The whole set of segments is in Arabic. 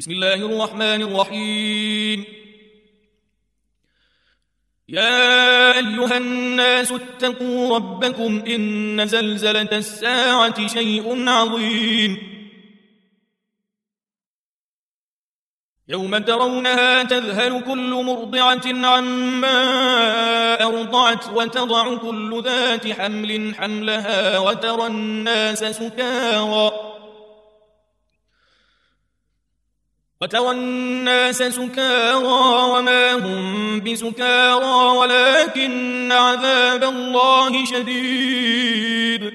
بسم الله الرحمن الرحيم. يا أيها الناس اتقوا ربكم إن زلزلة الساعة شيء عظيم. يوم ترونها تذهل كل مرضعة عما أرضعت وتضع كل ذات حمل حملها وترى الناس سكارى وما هم بسكارى ولكن عذاب الله شديد.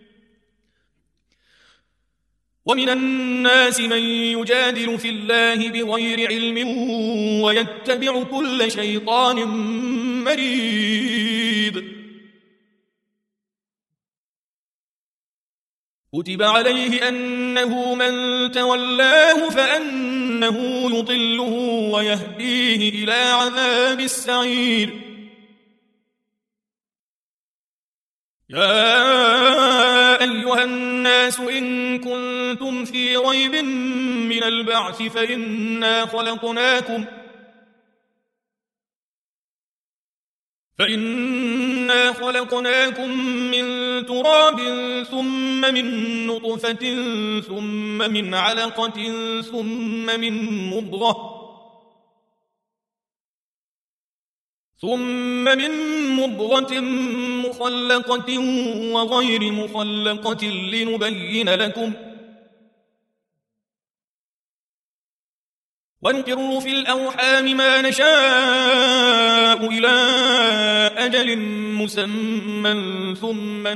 ومن الناس من يجادل في الله بغير علم ويتبع كل شيطان مريد. كتب عليه أنه من تولاه فأنه يضله ويهديه إلى عذاب السعير. يا أيها الناس إن كنتم في ريب من البعث فإنا خلقناكم من تراب ثم من نطفة ثم من علقة ثم من مضغة مخلقة وغير مخلقة لنبين لكم، ونقر في الأرحام ما نشاء إلى أجل مسمى ثم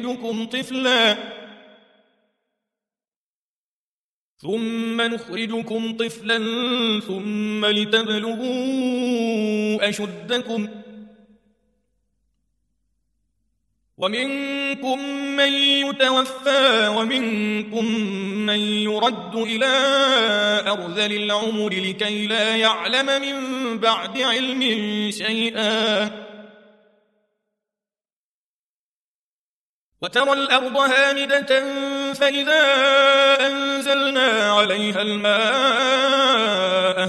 نخرجكم طفلا ثم لتبلغوا أشدكم، ومنكم من يتوفى ومنكم من يرد إلى أرذل العمر لكي لا يعلم من بعد علم شيئا. وترى الأرض هامدة فإذا أنزلنا عليها الماء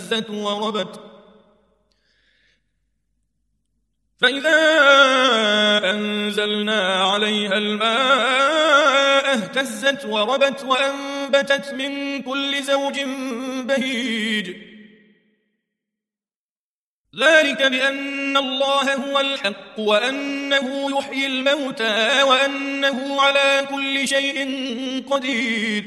اهتزت وربت وأنبتت من كل زوج بهيج. ذلك بأن الله هو الحق وأنه يحيي الموتى وأنه على كل شيء قدير،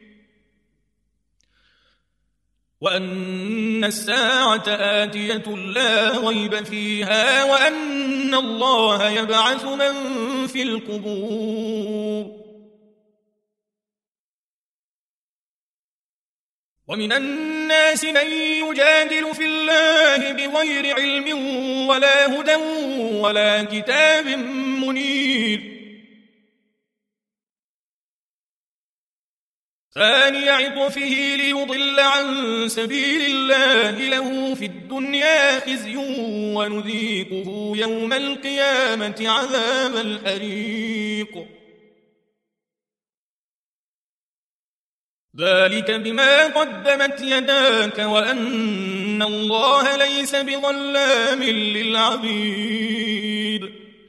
وأن الساعة آتية لا ريب فيها وأن الله يبعث من في القبور. ومن الناس من يجادل في الله بغير علم ولا هدى ولا كتاب منير. ثاني عطفه ليضل عن سبيل الله له في الدنيا خزي ونذيقه يوم القيامة عذاب الحريق. ذلك بما قدمت يداك وأن الله ليس بظلام للعبيد.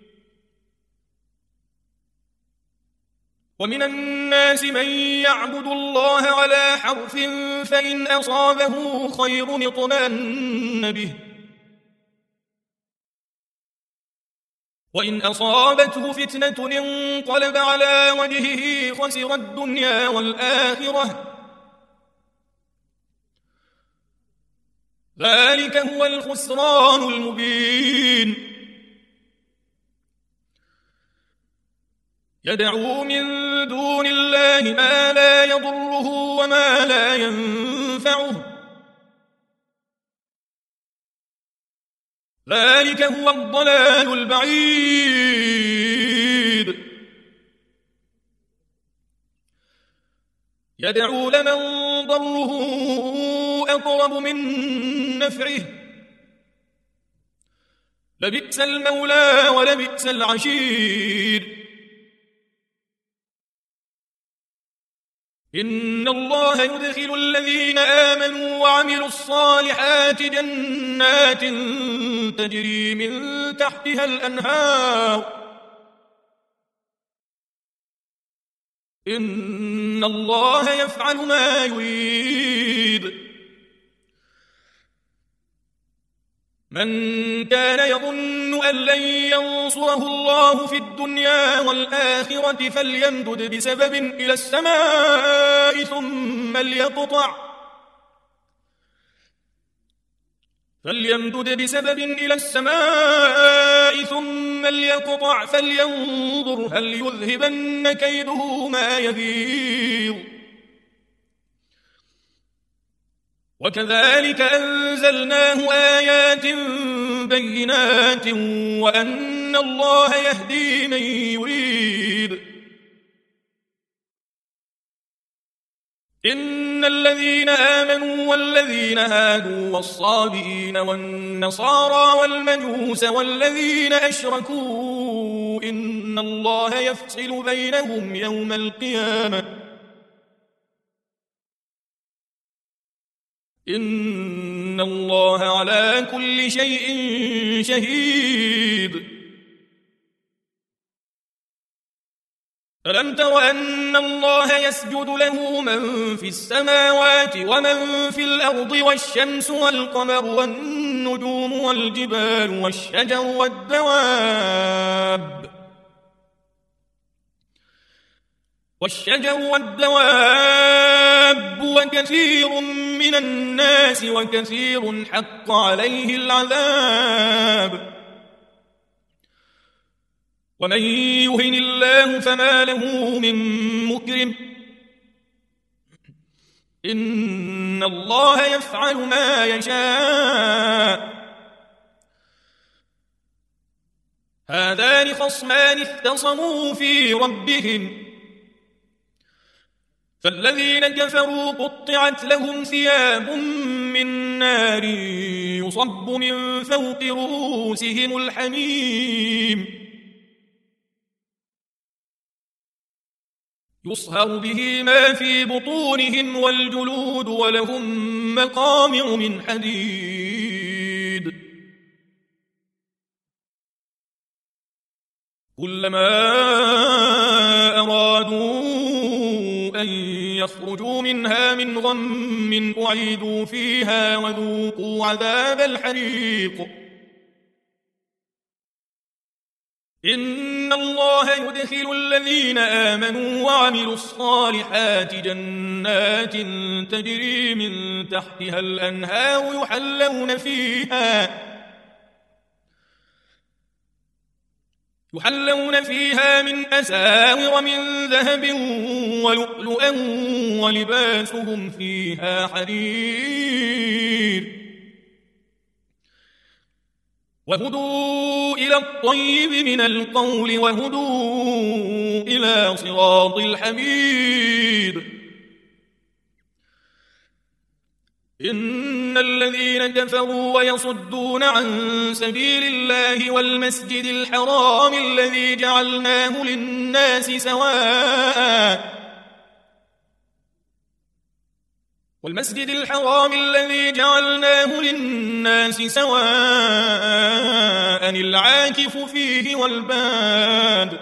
ومن الناس من يعبد الله على حرف فإن أصابه خير اطمأن به وإن أصابته فتنة انقلب على وجهه خسر الدنيا والآخرة. ذلك هو الخسران المبين. يدعو من دون الله ما لا يضره وما لا ينفعه. ذلك هو الضلال البعيد. يدعو لمن ضره أقرب من نفعه لبئس المولى ولبئس العشير. إن الله يدخل الذين آمنوا وعملوا الصالحات جنات تجري من تحتها الأنهار إن الله يفعل ما يريد من كان يظن أن لن ينصره الله في الدنيا والآخرة فليمدد بسبب إلى السماء ثم ليقطع فلينظر هل يذهبن كيده ما يغيظ وكذلك أنزلناه آيات بينات وأن الله يهدي من يريد إن الذين آمنوا والذين هادوا والصابئين والنصارى والمجوس والذين أشركوا إن الله يفصل بينهم يوم القيامة إن الله على كل شيء شهيد ألم تر أن الله يسجد له من في السماوات ومن في الأرض والشمس والقمر والنجوم والجبال والشجر والدواب وكثير من الناس وكثير حق عليه العذاب ومن يهن الله فما له من مكرم إن الله يفعل ما يشاء هذان خصمان اختصموا في ربهم فالذين كفروا قطعت لهم ثياب من نار يصب من فوق رؤوسهم الحميم يصهر به ما في بطونهم والجلود ولهم مقامع من حديد كلما أرادوا أن يخرجوا منها من غم أعيدوا فيها وذوقوا عذاب الحريق إن الله يدخل الذين آمنوا وعملوا الصالحات جنات تجري من تحتها الأنهار يحلون فيها من أساور من ذهب ولؤلؤا ولباسهم فيها حرير وهدوا إلى الطيب من القول وهدوا إلى صراط الحميد إن الذين كفروا ويصدون عن سبيل الله والمسجد الحرام الذي جعلناه للناس سواء العاكف فيه والباد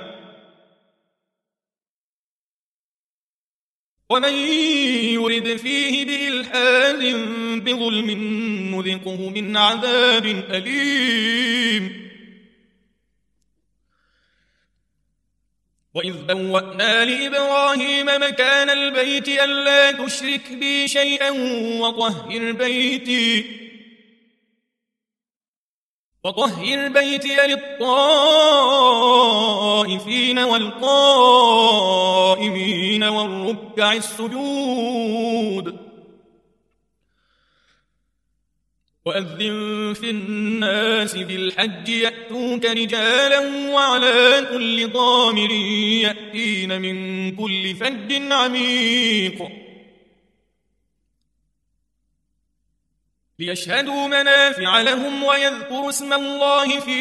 ومن يرد فيه بإلحاد بظلم نذقه من عذاب أليم وإذ بوأنا لإبراهيم مكان البيت ألا تشرك بي شيئا وطهر بيتي للطائفين والقائمين والركع السجود وأذن في الناس بالحج يأتوك رجالا وعلى كل ضامر يأتين من كل فج عميق ليشهدوا منافع لهم ويذكروا اسم الله في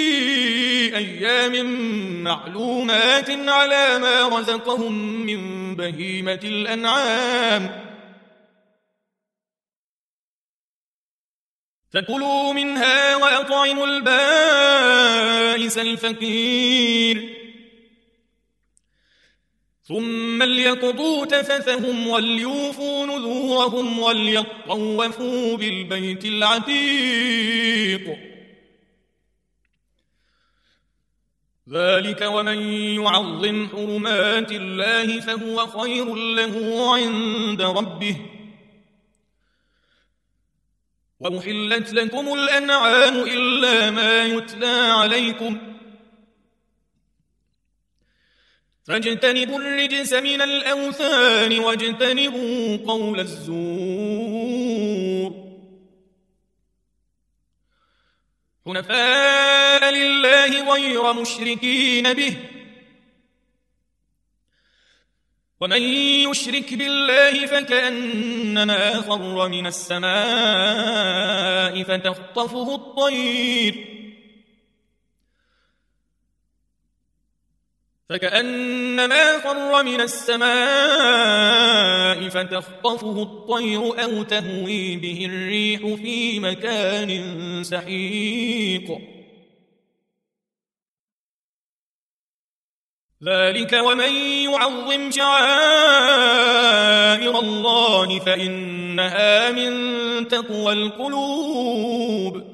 أيام معلومات على ما رزقهم من بهيمة الأنعام فكلوا منها وأطعموا البائس الفقير ثم ليقضوا تفثهم وليوفوا نذورهم وليطوفوا بالبيت العتيق ذلك ومن يعظم حرمات الله فهو خير له عند ربه وأحلت لكم الأنعام إلا ما يتلى عليكم فاجتنبوا الرجس من الأوثان واجتنبوا قول الزور حنفاء لله غير مشركين به ومن يشرك بالله فكأنما خر من السماء فتخطفه الطير أو تهوي به الريح في مكان سحيق ذلك ومن يعظم شعائر الله فإنها من تقوى القلوب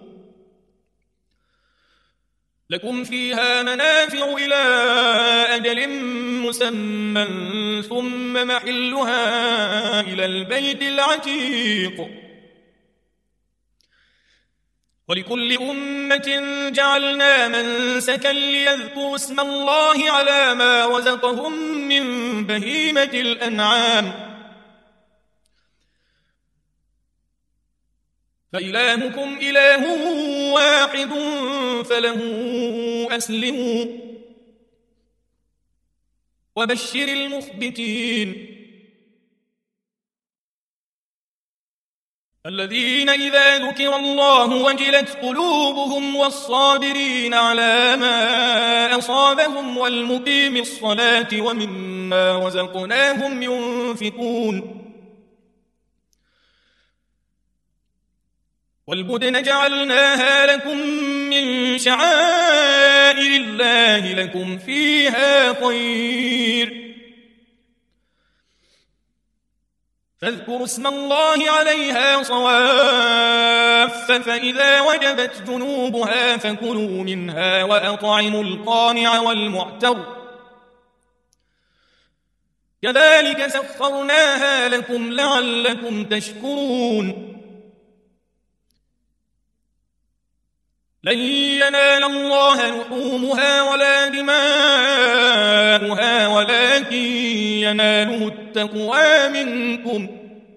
لكم فيها منافع إلى أجل مسمى ثم محلها إلى البيت العتيق ولكل أمة جعلنا منسكا ليذكروا اسم الله على ما رزقهم من بهيمة الأنعام فإلهكم إله واحد فله أسلموا وبشر المخبتين الذين إذا ذكر الله وجلت قلوبهم والصابرين على ما أصابهم والمقيم الصلاة ومما رزقناهم ينفقون والبدن جعلناها لكم من شعائر الله لكم فيها خير فاذكروا اسم الله عليها صواف فإذا وجبت جنوبها فكلوا منها وأطعموا القانع والمعتر كذلك سخرناها لكم لعلكم تشكرون لن ينال الله لحومها ولا دماؤها ولكن يناله التقوى منكم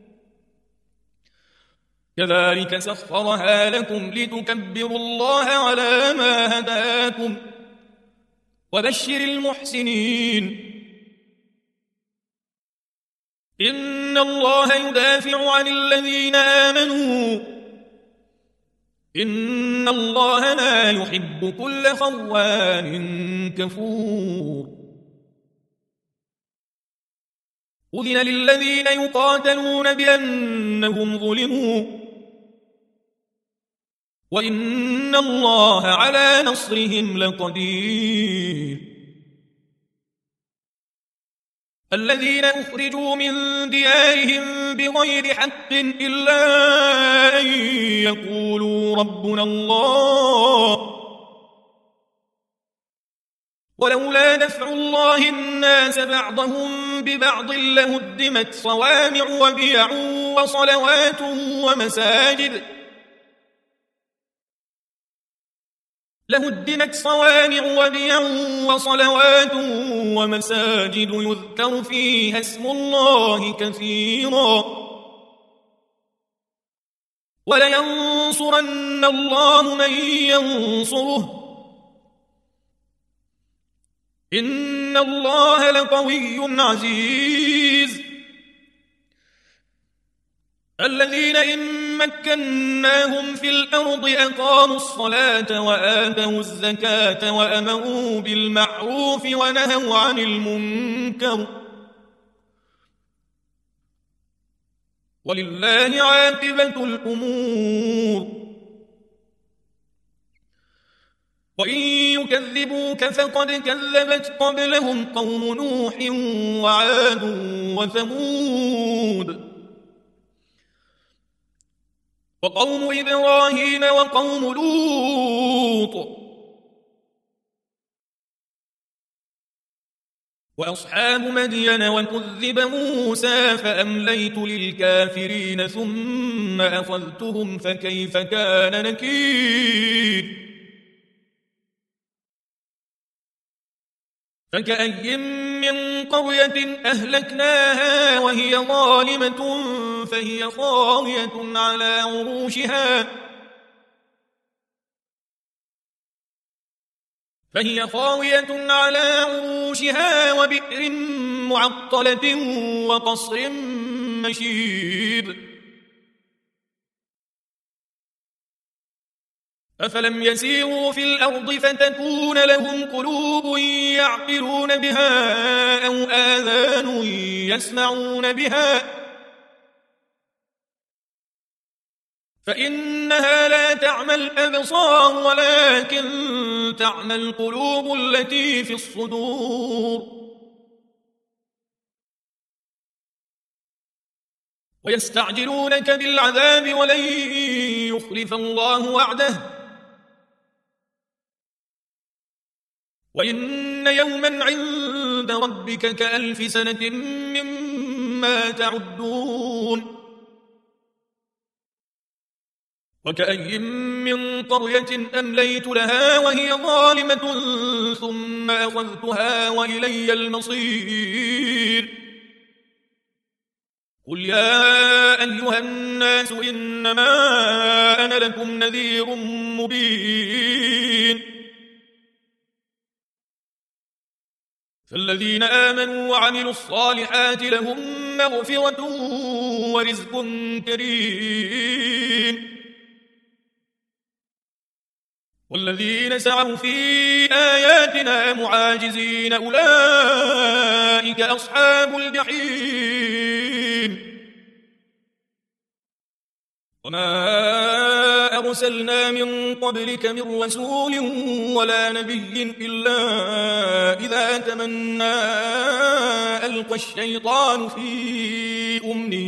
كذلك سخرها لكم لتكبروا الله على ما هداكم وبشر المحسنين إن الله يدافع عن الذين آمنوا إن الله لا يحب كل خوان كفور أذن للذين يقاتلون بأنهم ظلموا وإن الله على نصرهم لقدير الذين أخرجوا من ديارهم بغير حق إلا أن يقولوا ربنا الله ولولا دفع الله الناس بعضهم ببعض لهدمت صوامع وبيع وصلوات ومساجد يذكر فيها اسم الله كثيرا ولينصرن الله من ينصره إن الله لقوي عزيز الذين إن مكناهم في الأرض أقاموا الصلاة وآتوا الزكاة وأمروا بالمعروف ونهوا عن المنكر ولله عاقبة الأمور. وإن يكذبوك فقد كذبت قبلهم قوم نوح وعاد وثمود وقوم إبراهيم وقوم لوط وأصحاب مدين وكذب موسى فأمليت للكافرين ثم أخذتهم فكيف كان نكير. فكأي من قرية أهلكناها وهي ظالمة فهي خاوية على عروشها وبئر معطلة وقصر مشيد. أفلم يسيروا في الأرض فتكون لهم قلوب يعقلون بها أو آذان يسمعون بها فإنها لا تعمى الأبصار ولكن تعمى القلوب التي في الصدور. ويستعجلونك بالعذاب ولن يخلف الله وعده وإن يوما عند ربك كألف سنة مما تعدون. وكأي من قرية أمليت لها وهي ظالمة ثم أخذتها وإلي المصير. قل يا أيها الناس إنما أنا لكم نذير مبين. فالذين آمنوا وعملوا الصالحات لهم مغفرة ورزق كريم. والذين سعوا في آياتنا معاجزين أولئك أصحاب الجحيم. وما أرسلنا من قبلك من رسول ولا نبي إلا إذا تمنى ألقى الشيطان في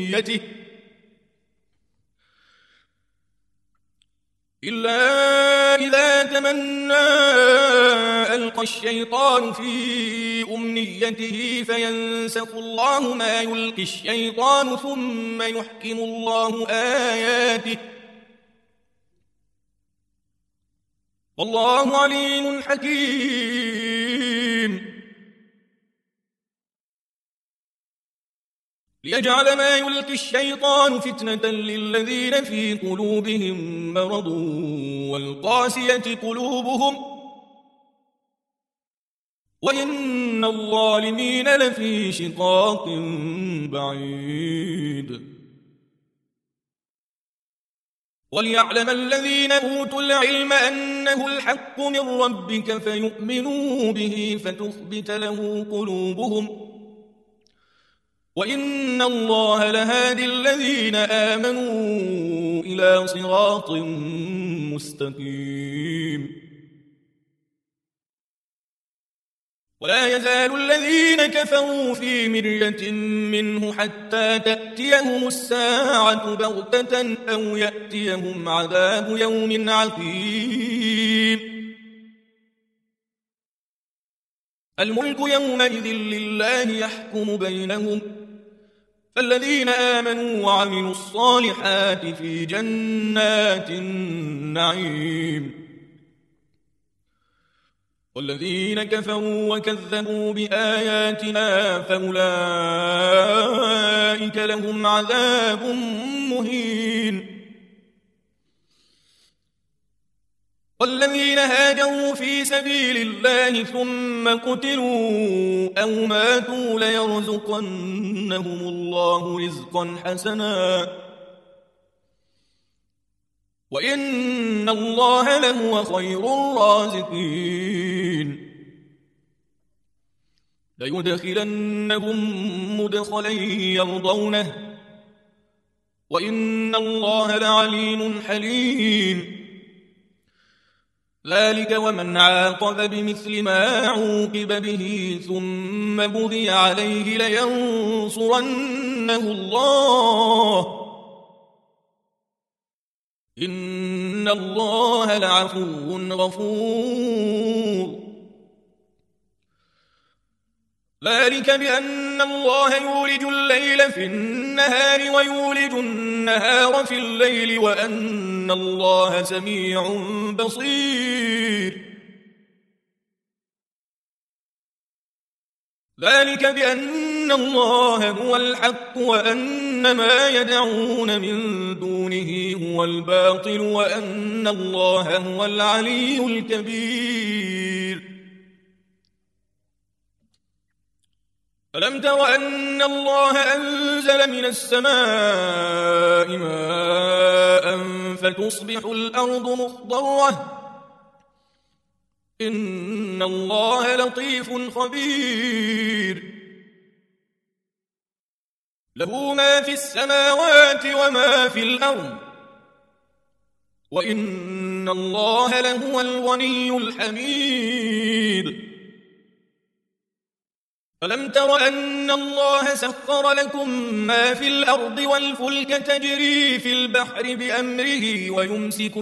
أمنيته فينسخ الله ما يلقي الشيطان ثم يحكم الله آياته والله عليم حكيم. ليجعل ما يلقي الشيطان فتنة للذين في قلوبهم مرض والقاسية قلوبهم وإن الظالمين لفي شقاق بعيد. وليعلم الذين أوتوا العلم أنه الحق من ربك فيؤمنوا به فتخبت له قلوبهم وإن الله لهادي الذين آمنوا إلى صراط مستقيم. ولا يزال الذين كفروا في مرية منه حتى تأتيهم الساعة بغتة أو يأتيهم عذاب يوم عقيم. الملك يومئذ لله يحكم بينهم فالذين آمنوا وعملوا الصالحات في جنات النعيم والذين كفروا وكذبوا بآياتنا فأولئك لهم عذاب مهين. والذين هاجروا في سبيل الله ثم قتلوا أو ماتوا ليرزقنهم الله رزقا حسنا وإن الله لهو خير الرازقين ليدخلنهم مدخلا يرضونه وإن الله لعليم حليم ذلك ومن عاقب بمثل ما عوقب به ثم بغي عليه لينصرنه الله إن الله لعفو غفور ذلك بأن الله يولج الليل في النهار ويولج النهار في الليل وأن الله سميع بصير ذلك بأن الله هو الحق وأن ما يدعون من دونه هو الباطل وأن الله هو العلي الكبير ألم تر أن الله أنزل من السماء ماء فتصبح الأرض مخضرة إن الله لطيف خبير له ما في السماوات وما في الأرض وإن الله لهو الغني الحميد ألم تر أن الله سخر لكم ما في الأرض والفلك تجري في البحر بأمره ويمسك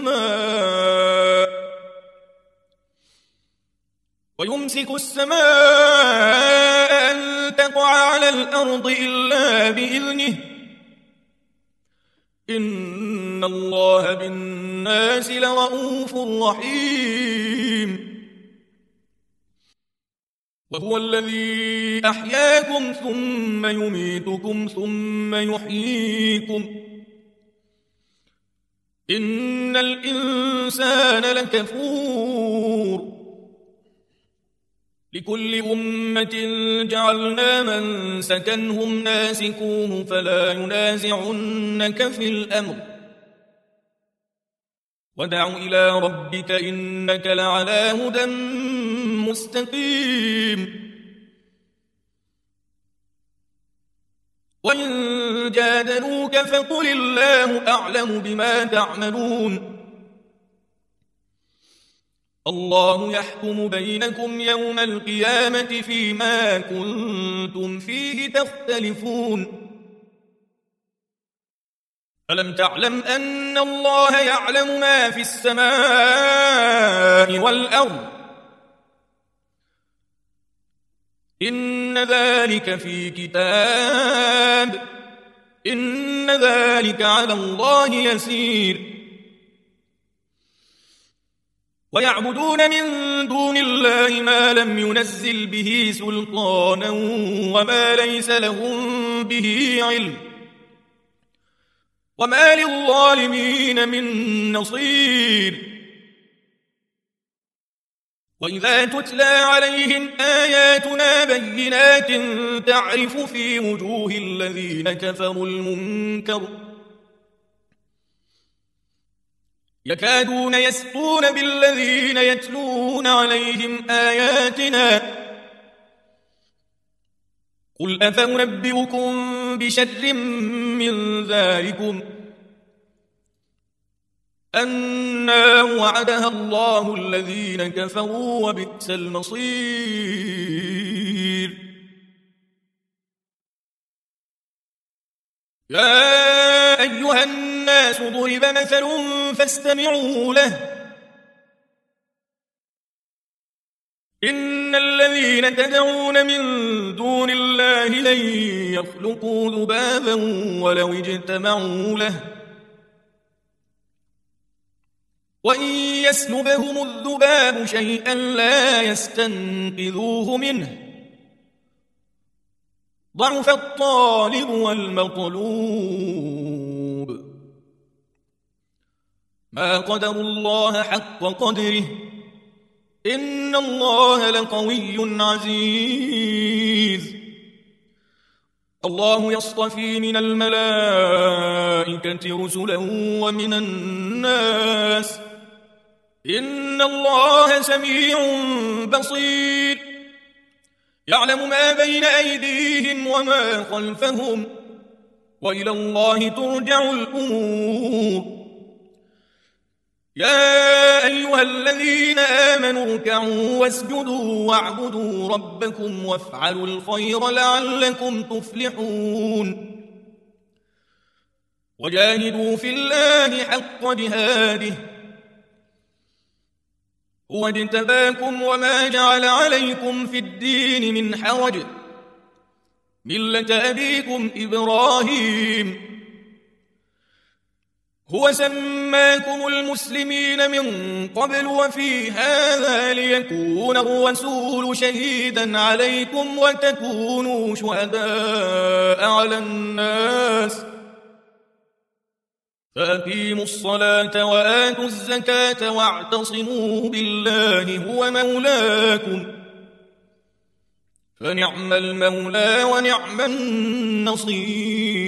السماء أن تقع على الأرض إلا بإذنه إن الله بالناس لرؤوف رحيم وهو الذي أحياكم ثم يميتكم ثم يحييكم إن الإنسان لكفور لكل أمة جعلنا من سكنهم ناسكوه فلا ينازعنك في الأمر ودع إلى ربك إنك لعلى هدى مستقيم وإن جادلوك فقل الله أعلم بما تعملون الله يحكم بينكم يوم القيامة فيما كنتم فيه تختلفون ألم تعلم أن الله يعلم ما في السماء والأرض إن ذلك في كتاب إن ذلك على الله يسير ويعبدون من دون الله ما لم ينزل به سلطانا وما ليس لهم به علم وما للظالمين من نصير وإذا تتلى عليهم آياتنا بينات تعرف في وجوه الذين كفروا المنكر يكادون يسطون بالذين يتلون عليهم آياتنا قل أفأنبئكم بشر من ذلكم النار وعدها الله الذين كفروا وبئس المصير يا أيها الناس ضرب مثل فاستمعوا له إن الذين تدعون من دون الله لن يخلقوا ذبابا ولو اجتمعوا له وإن يسلبهم الذباب شيئا لا يستنقذوه منه ضعف الطالب والمطلوب ما قدروا الله حق قدره إن الله لقوي عزيز الله يصطفي من الملائكة رسلا ومن الناس إن الله سميع بصير يعلم ما بين أيديهم وما خلفهم وإلى الله ترجع الأمور يا أيها الذين آمنوا اركعوا واسجدوا واعبدوا ربكم وافعلوا الخير لعلكم تفلحون وجاهدوا في الله حق جهاده هو اجتباكم وما جعل عليكم في الدين من حرج ملة أبيكم إبراهيم هو سماكم المسلمين من قبل وفي هذا ليكون الرسول شهيدا عليكم وتكونوا شهداء على الناس فأقيموا الصلاة وآتوا الزكاة واعتصموا بالله هو مولاكم فنعم المولى ونعم النصير